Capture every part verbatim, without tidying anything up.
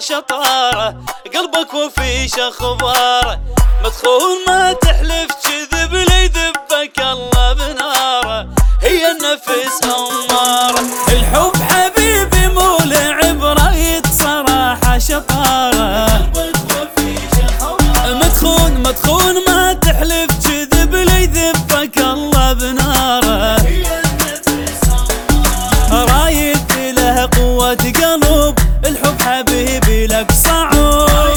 شطارة، قلبك وفيش اخباره، مدخول ما تحلف كذب لا يذبك الله بناره، هي النفس اماره. الحب حبيبي مو لعب رايد صراحة شطارة، قلبك وفيش اخباره، مدخول مدخول ما تحلف كذب لا يذبك الله بناره، هي النفس اماره. رايد له قوة قلب، الحب حبيبي لك صعب،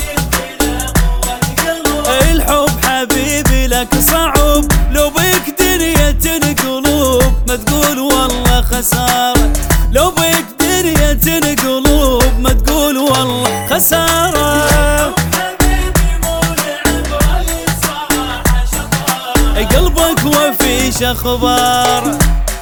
الحب حبيبي لك صعب، لو بيك دنيا تنقلوب ما تقول والله خسارة، لو بيك دنيا تنقلوب ما تقول والله خسارة. قلبك وفيش اخبار،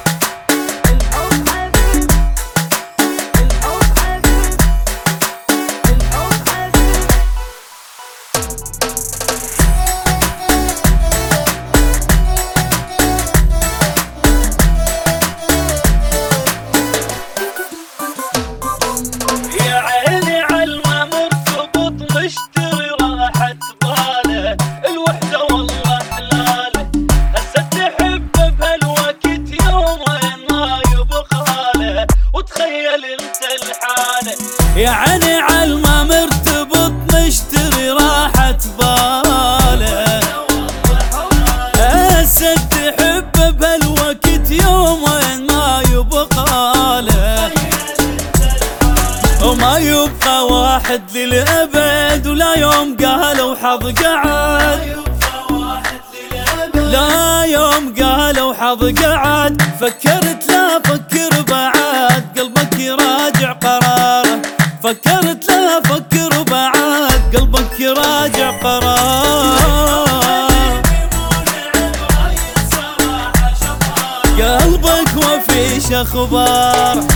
يا عيني عالما مرتبط مشتري راحة باله، هسه تحب بهالوقت يوم وين ما يبقاله، وما يبقى واحد للأبد، ولا يوم قالوا حظ قعد، لا يوم قالوا حظ قعد، فكرت لا فكر بعد قلبك يراجع قراره، فكرت لا فكر بعد قلبك يراجع قرار. قلبك وفيش اخبار،